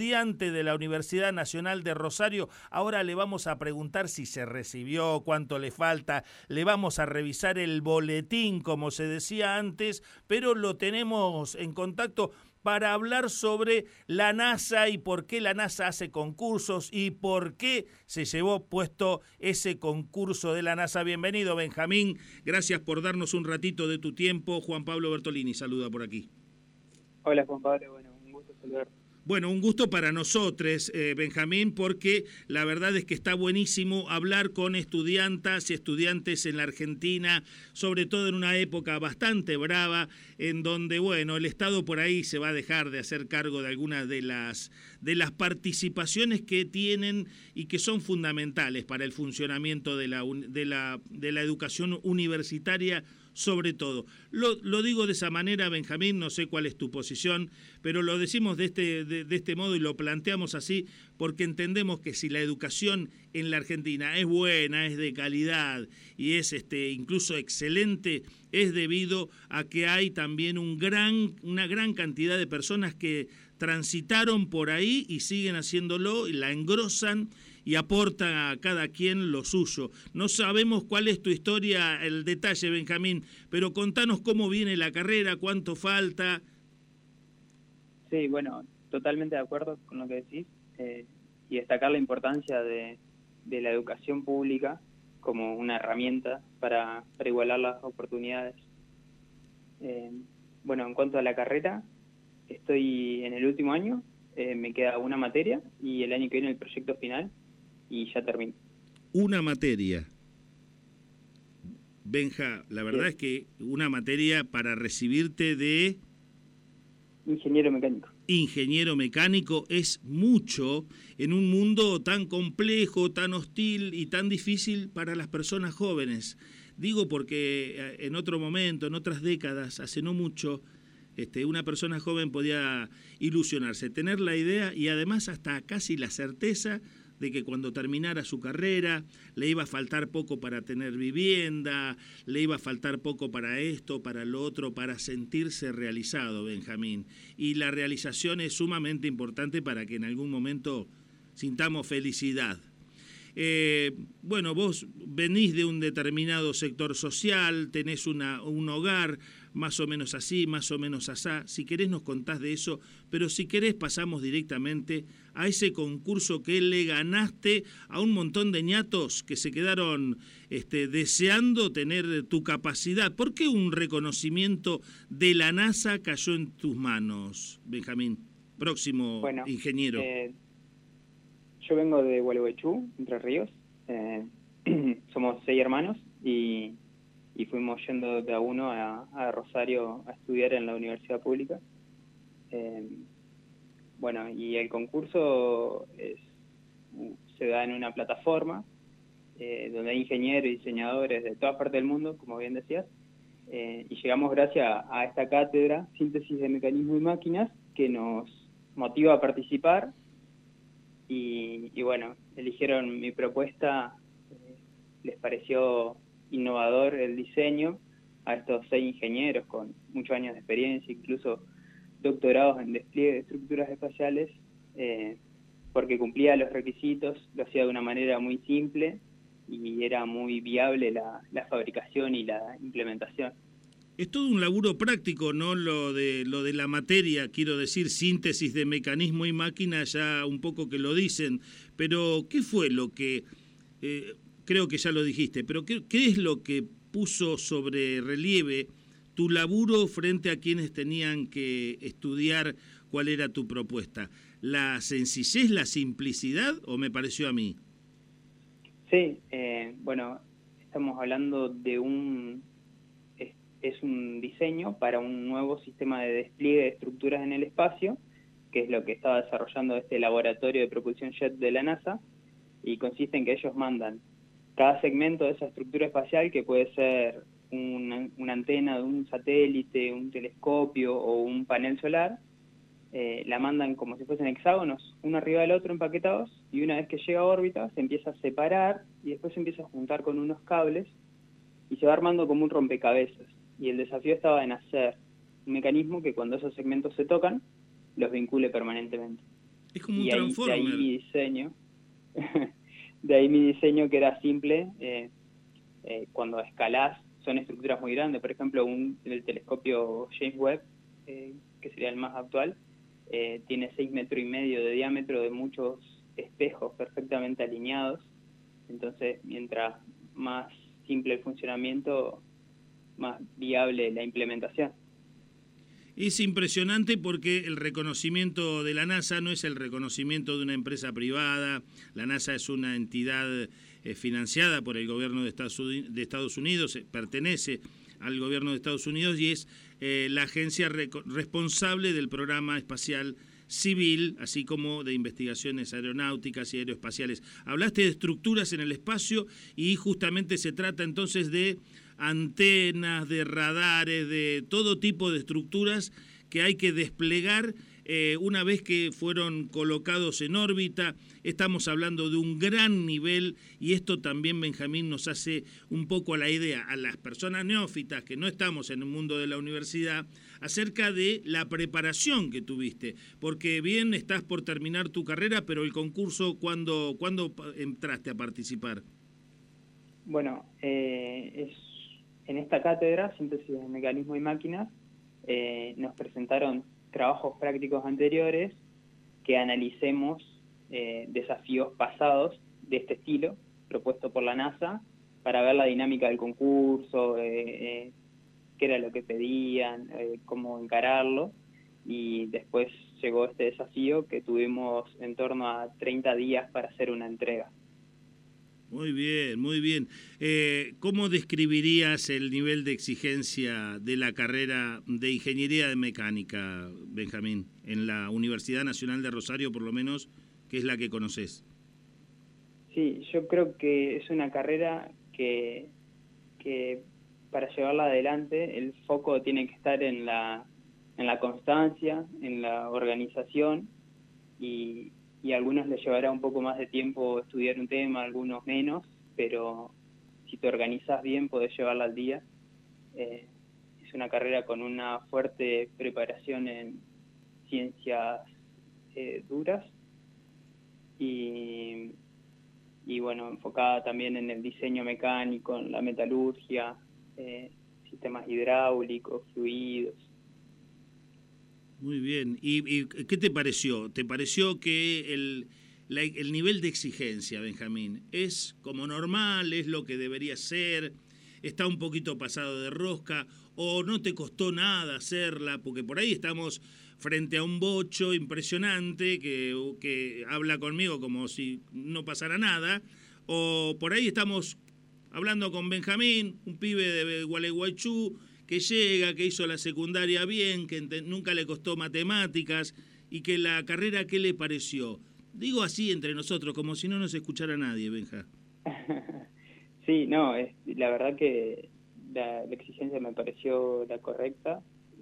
estudiante de la Universidad Nacional de Rosario. Ahora le vamos a preguntar si se recibió, cuánto le falta, le vamos a revisar el boletín, como se decía antes, pero lo tenemos en contacto para hablar sobre la NASA y por qué la NASA hace concursos y por qué se llevó puesto ese concurso de la NASA. Bienvenido, Benjamín. Gracias por darnos un ratito de tu tiempo. Juan Pablo Bertolini saluda por aquí. Hola, Juan Pablo. Bueno, un gusto saludarte. Bueno, un gusto para nosotros, Benjamín, porque la verdad es que está buenísimo hablar con estudiantas y estudiantes en la Argentina, sobre todo en una época bastante brava, en donde, bueno, el Estado por ahí se va a dejar de hacer cargo de algunas de las participaciones que tienen y que son fundamentales para el funcionamiento de la educación universitaria. Sobre todo. Lo digo de esa manera, Benjamín, no sé cuál es tu posición, pero lo decimos de este modo y lo planteamos así porque entendemos que si la educación en la Argentina es buena, es de calidad y es incluso excelente, es debido a que hay también una gran cantidad de personas que transitaron por ahí y siguen haciéndolo y la engrosan y aporta a cada quien lo suyo. No sabemos cuál es tu historia, el detalle, Benjamín, pero contanos cómo viene la carrera, cuánto falta. Sí, bueno, totalmente de acuerdo con lo que decís y destacar la importancia de la educación pública como una herramienta para igualar las oportunidades. Bueno, en cuanto a la carrera, estoy en el último año, me queda una materia y el año que viene el proyecto final y ya termino. Una materia. Benja, la verdad es que una materia para recibirte de... Ingeniero mecánico. Ingeniero mecánico es mucho en un mundo tan complejo, tan hostil y tan difícil para las personas jóvenes. Digo porque en otro momento, en otras décadas, hace no mucho, una persona joven podía ilusionarse, tener la idea y además hasta casi la certeza de que cuando terminara su carrera le iba a faltar poco para tener vivienda, le iba a faltar poco para esto, para lo otro, para sentirse realizado, Benjamín. Y la realización es sumamente importante para que en algún momento sintamos felicidad. Bueno, vos venís de un determinado sector social, tenés un hogar más o menos así, más o menos asá. Si querés nos contás de eso, pero si querés pasamos directamente a ese concurso que le ganaste a un montón de ñatos que se quedaron deseando tener tu capacidad. ¿Por qué un reconocimiento de la NASA cayó en tus manos, Benjamín? Próximo ingeniero. Yo vengo de Gualeguaychú, Entre Ríos. Somos 6 hermanos y fuimos yendo de a uno a Rosario a estudiar en la universidad pública. Bueno, y el concurso se da en una plataforma donde hay ingenieros y diseñadores de todas partes del mundo, como bien decías, y llegamos gracias a esta cátedra, Síntesis de Mecanismos y Máquinas, que nos motiva a participar. Y bueno, eligieron mi propuesta, les pareció innovador el diseño a estos 6 ingenieros con muchos años de experiencia, incluso doctorados en despliegue de estructuras espaciales, porque cumplía los requisitos, lo hacía de una manera muy simple y era muy viable la fabricación y la implementación. Es todo un laburo práctico, ¿no? Lo de la materia, quiero decir, síntesis de mecanismo y máquina, ya un poco que lo dicen, pero ¿qué fue lo que, creo que ya lo dijiste, pero qué es lo que puso sobre relieve tu laburo frente a quienes tenían que estudiar cuál era tu propuesta? ¿La sencillez, la simplicidad o me pareció a mí? Sí, bueno, estamos hablando de es un diseño para un nuevo sistema de despliegue de estructuras en el espacio, que es lo que estaba desarrollando este laboratorio de propulsión jet de la NASA, y consiste en que ellos mandan cada segmento de esa estructura espacial, que puede ser una antena de un satélite, un telescopio o un panel solar, la mandan como si fuesen hexágonos, uno arriba del otro empaquetados, y una vez que llega a órbita se empieza a separar y después se empieza a juntar con unos cables y se va armando como un rompecabezas. Y el desafío estaba en hacer un mecanismo que cuando esos segmentos se tocan, los vincule permanentemente. Es como un y de ahí Transformer. mi diseño, de ahí mi diseño que era simple. Cuando escalás son estructuras muy grandes, por ejemplo el telescopio James Webb, que sería el más actual, tiene 6,5 metros de diámetro, de muchos espejos perfectamente alineados. Entonces, mientras más simple el funcionamiento, más viable la implementación. Es impresionante porque el reconocimiento de la NASA no es el reconocimiento de una empresa privada. La NASA es una entidad financiada por el gobierno de Estados Unidos, pertenece al gobierno de Estados Unidos y es la agencia responsable del programa espacial civil, así como de investigaciones aeronáuticas y aeroespaciales. Hablaste de estructuras en el espacio y justamente se trata entonces de antenas, de radares, de todo tipo de estructuras que hay que desplegar una vez que fueron colocados en órbita. Estamos hablando de un gran nivel y esto también, Benjamín, nos hace un poco a la idea a las personas neófitas que no estamos en el mundo de la universidad acerca de la preparación que tuviste, porque bien estás por terminar tu carrera, pero el concurso, ¿cuándo entraste a participar? Bueno, en esta cátedra, Síntesis de Mecanismo y Máquinas, nos presentaron trabajos prácticos anteriores que analicemos desafíos pasados de este estilo, propuesto por la NASA, para ver la dinámica del concurso, qué era lo que pedían, cómo encararlo, y después llegó este desafío que tuvimos en torno a 30 días para hacer una entrega. Muy bien, muy bien. ¿Cómo describirías el nivel de exigencia de la carrera de Ingeniería de Mecánica, Benjamín, en la Universidad Nacional de Rosario, por lo menos, que es la que conoces? Sí, yo creo que es una carrera que para llevarla adelante el foco tiene que estar en la constancia, en la organización, y a algunos les llevará un poco más de tiempo estudiar un tema, a algunos menos, pero si te organizas bien podés llevarla al día. Es una carrera con una fuerte preparación en ciencias duras y bueno, enfocada también en el diseño mecánico, en la metalurgia, sistemas hidráulicos, fluidos. Muy bien. ¿Y qué te pareció? ¿Te pareció que el nivel de exigencia, Benjamín, es como normal, es lo que debería ser, está un poquito pasado de rosca o no te costó nada hacerla? Porque por ahí estamos frente a un bocho impresionante que habla conmigo como si no pasara nada, o por ahí estamos hablando con Benjamín, un pibe de Gualeguaychú, que llega, que hizo la secundaria bien, que nunca le costó matemáticas y que la carrera, ¿qué le pareció? Digo así entre nosotros, como si no nos escuchara nadie, Benja. Sí, no, la verdad que la exigencia me pareció la correcta.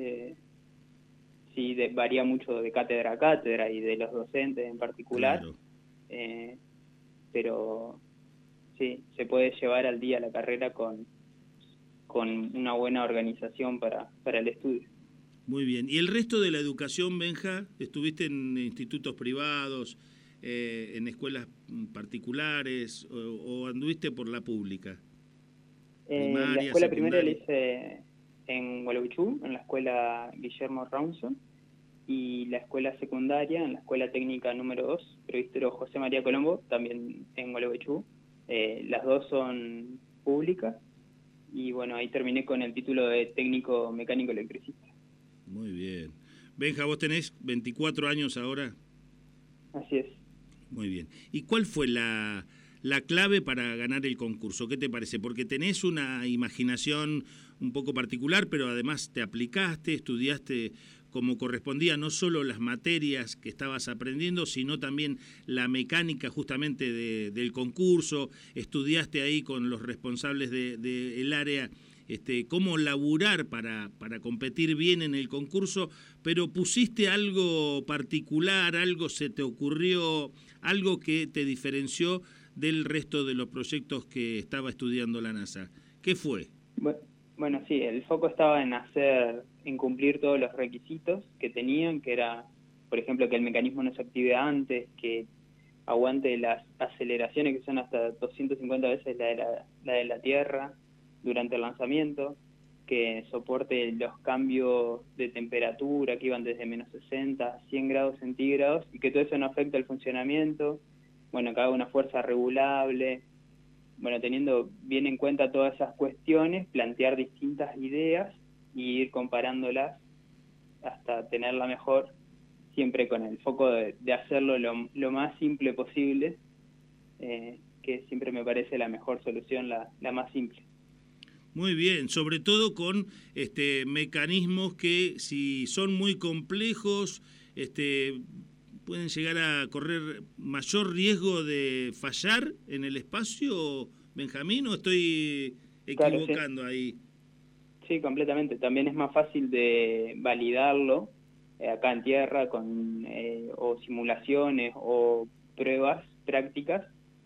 Sí, varía mucho de cátedra a cátedra y de los docentes en particular, Claro. pero sí, se puede llevar al día la carrera con una buena organización para el estudio. Muy bien. ¿Y el resto de la educación, Benja? ¿Estuviste en institutos privados, en escuelas particulares o anduviste por la pública? La Primaria, escuela primaria la secundaria. hice en Gualeguaychú, en la escuela Guillermo Rawson, y la escuela secundaria en la escuela técnica número 2, Presbítero José María Colombo, también en Gualeguaychú. Las dos son públicas, y bueno, ahí terminé con el título de técnico mecánico electricista. Muy bien. Benja, vos tenés 24 años ahora. Así es. Muy bien. ¿Y cuál fue la clave para ganar el concurso? ¿Qué te parece? Porque tenés una imaginación un poco particular, pero además te aplicaste, estudiaste como correspondía, no solo las materias que estabas aprendiendo, sino también la mecánica justamente del concurso. Estudiaste ahí con los responsables del área cómo laburar para competir bien en el concurso, pero pusiste algo particular, algo se te ocurrió, algo que te diferenció del resto de los proyectos que estaba estudiando la NASA. ¿Qué fue? Bueno, sí, el foco estaba en cumplir todos los requisitos que tenían, que era por ejemplo, que el mecanismo no se active antes, que aguante las aceleraciones que son hasta 250 veces la de la Tierra durante el lanzamiento, que soporte los cambios de temperatura que iban desde menos 60 a 100 grados centígrados y que todo eso no afecte el funcionamiento, bueno, que haga una fuerza regulable, bueno, teniendo bien en cuenta todas esas cuestiones, plantear distintas ideas y ir comparándolas hasta tener la mejor, siempre con el foco de hacerlo lo más simple posible, que siempre me parece la mejor solución, la más simple. Muy bien, sobre todo con mecanismos que si son muy complejos pueden llegar a correr mayor riesgo de fallar en el espacio, Benjamín, ¿o estoy equivocando? Claro, sí. Ahí? Sí, completamente. También es más fácil de validarlo acá en tierra con o simulaciones o pruebas prácticas,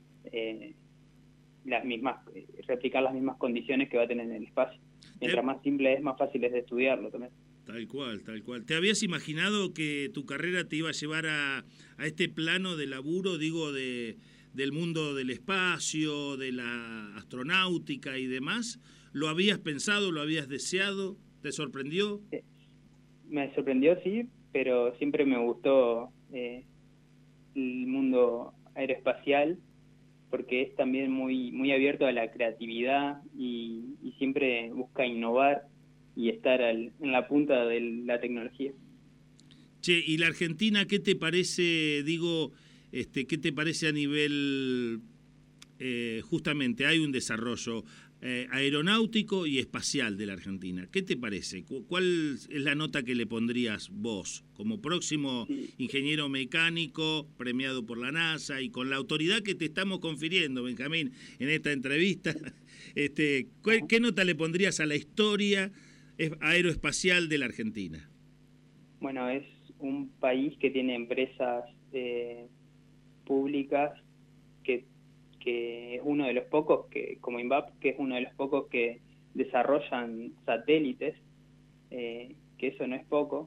replicar las mismas condiciones que va a tener en el espacio. Mientras más simple es, más fácil es de estudiarlo también. Tal cual, tal cual. ¿Te habías imaginado que tu carrera te iba a llevar a este plano de laburo, digo, del mundo del espacio, de la astronáutica y demás? ¿Lo habías pensado, lo habías deseado? ¿Te sorprendió? Me sorprendió, sí, pero siempre me gustó el mundo aeroespacial, porque es también muy abierto a la creatividad y siempre busca innovar y estar en la punta de la tecnología. Che, ¿y la Argentina qué te parece, digo, qué te parece a nivel, justamente hay un desarrollo aeronáutico y espacial de la Argentina? ¿Qué te parece? ¿Cuál es la nota que le pondrías vos como próximo ingeniero mecánico premiado por la NASA y con la autoridad que te estamos confiriendo, Benjamín, en esta entrevista? ¿Qué nota le pondrías a la historia aeroespacial de la Argentina? Bueno, es un país que tiene empresas públicas que es uno de los pocos, como INVAP, que es uno de los pocos que desarrollan satélites, que eso no es poco,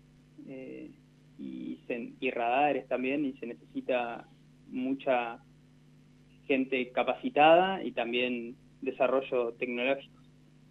y radares también, y se necesita mucha gente capacitada y también desarrollo tecnológico.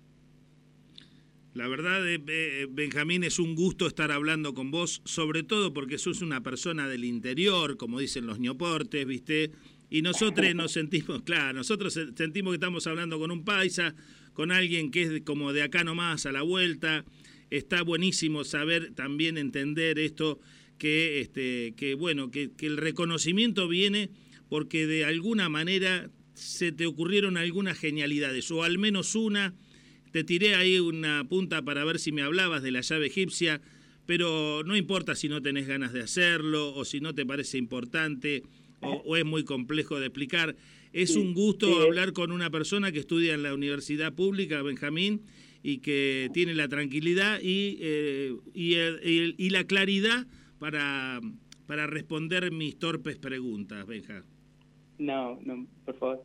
La verdad, Benjamín, es un gusto estar hablando con vos, sobre todo porque sos una persona del interior, como dicen los ñoportes, ¿viste? Y nosotros nos sentimos, claro, nosotros sentimos que estamos hablando con un paisa, con alguien que es como de acá nomás, a la vuelta. Está buenísimo saber, también entender esto, que bueno, que el reconocimiento viene porque de alguna manera se te ocurrieron algunas genialidades, o al menos una. Te tiré ahí una punta para ver si me hablabas de la llave egipcia, pero no importa si no tenés ganas de hacerlo o si no te parece importante o es muy complejo de explicar. Es un gusto hablar con una persona que estudia en la universidad pública, Benjamín, y que tiene la tranquilidad y la claridad para responder mis torpes preguntas, Benja. No, por favor.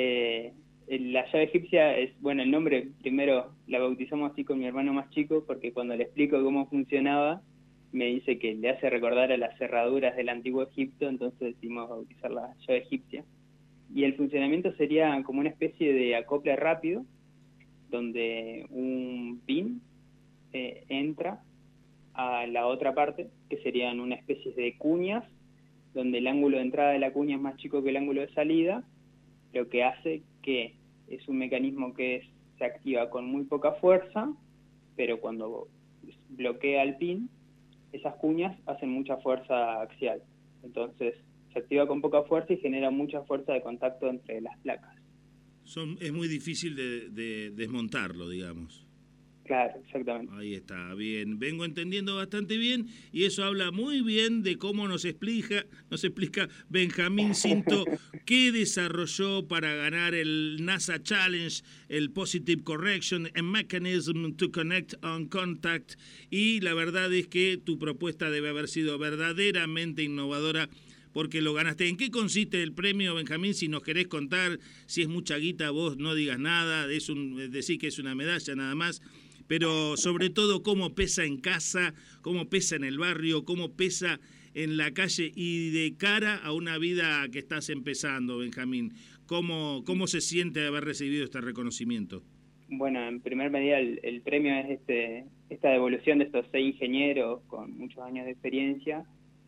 La llave egipcia es, bueno, el nombre primero la bautizamos así con mi hermano más chico, porque cuando le explico cómo funcionaba, me dice que le hace recordar a las cerraduras del antiguo Egipto, entonces decidimos bautizar la llave egipcia. Y el funcionamiento sería como una especie de acople rápido, donde un pin entra a la otra parte, que serían una especie de cuñas, donde el ángulo de entrada de la cuña es más chico que el ángulo de salida, lo que hace que es un mecanismo que se activa con muy poca fuerza, pero cuando bloquea el pin, esas cuñas hacen mucha fuerza axial. Entonces se activa con poca fuerza y genera mucha fuerza de contacto entre las placas. Es muy difícil de desmontarlo, digamos. Claro, exactamente. Ahí está, bien. Vengo entendiendo bastante bien y eso habla muy bien de cómo nos explica Benjamín Cinto qué desarrolló para ganar el NASA Challenge, el Positive Correction, a Mechanism to Connect on Contact, y la verdad es que tu propuesta debe haber sido verdaderamente innovadora porque lo ganaste. ¿En qué consiste el premio, Benjamín? Si nos querés contar, si es mucha guita, vos no digas nada, decir que es una medalla nada más. pero sobre todo cómo pesa en casa, cómo pesa en el barrio, cómo pesa en la calle y de cara a una vida que estás empezando, Benjamín. ¿Cómo se siente haber recibido este reconocimiento? Bueno, en primer medida el premio es esta devolución de estos 6 ingenieros con muchos años de experiencia,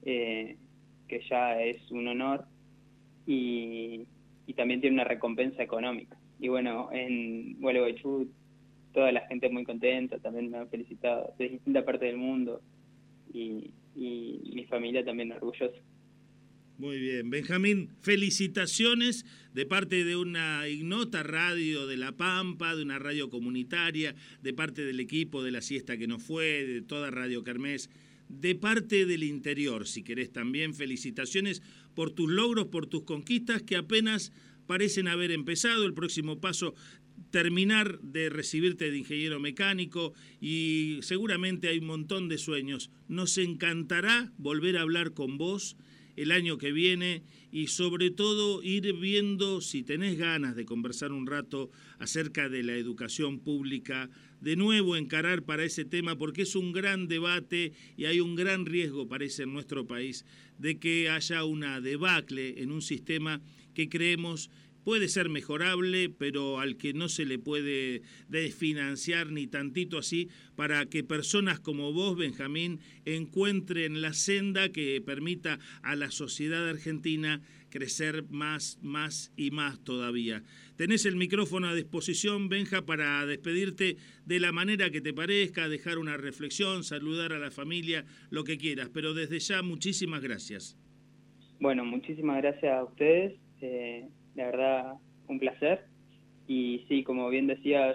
que ya es un honor, y también tiene una recompensa económica. Y bueno, en Gualeguaychú toda la gente muy contenta, también me han felicitado de distintas partes del mundo, y mi familia también orgullosa. Muy bien, Benjamín, felicitaciones de parte de una ignota radio de La Pampa, de una radio comunitaria, de parte del equipo de La Siesta que no fue, de toda Radio Kermés, de parte del interior, si querés también, felicitaciones por tus logros, por tus conquistas que apenas parecen haber empezado. El próximo paso, terminar de recibirte de ingeniero mecánico, y seguramente hay un montón de sueños. Nos encantará volver a hablar con vos el año que viene y sobre todo ir viendo si tenés ganas de conversar un rato acerca de la educación pública, de nuevo encarar para ese tema, porque es un gran debate y hay un gran riesgo, parece, en nuestro país, de que haya una debacle en un sistema que creemos puede ser mejorable, pero al que no se le puede desfinanciar ni tantito así, para que personas como vos, Benjamín, encuentren la senda que permita a la sociedad argentina crecer más y más todavía. Tenés el micrófono a disposición, Benja, para despedirte de la manera que te parezca, dejar una reflexión, saludar a la familia, lo que quieras, pero desde ya muchísimas gracias. Bueno, muchísimas gracias a ustedes. La verdad, un placer. Y sí, como bien decías,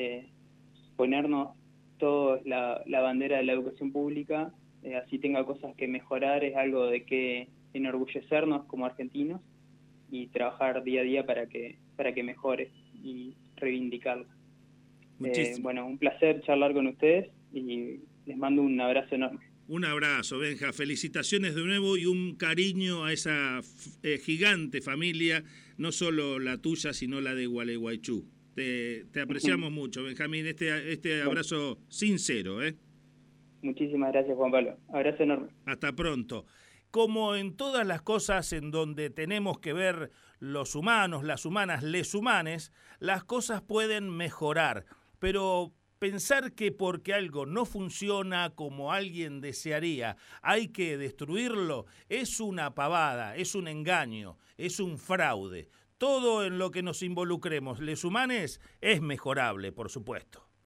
ponernos todos la bandera de la educación pública, así tenga cosas que mejorar, es algo de que enorgullecernos como argentinos y trabajar día a día para que mejore y reivindicarlo. Bueno, un placer charlar con ustedes y les mando un abrazo enorme. Un abrazo, Benja. Felicitaciones de nuevo y un cariño a esa gigante familia, no solo la tuya, sino la de Gualeguaychú. Te apreciamos mucho, Benjamín. Este abrazo sincero, ¿eh? Muchísimas gracias, Juan Pablo. Abrazo enorme. Hasta pronto. Como en todas las cosas en donde tenemos que ver los humanos, las humanas, les humanes, las cosas pueden mejorar, pero pensar que porque algo no funciona como alguien desearía, hay que destruirlo, es una pavada, es un engaño, es un fraude. Todo en lo que nos involucremos, les humanes, es mejorable, por supuesto.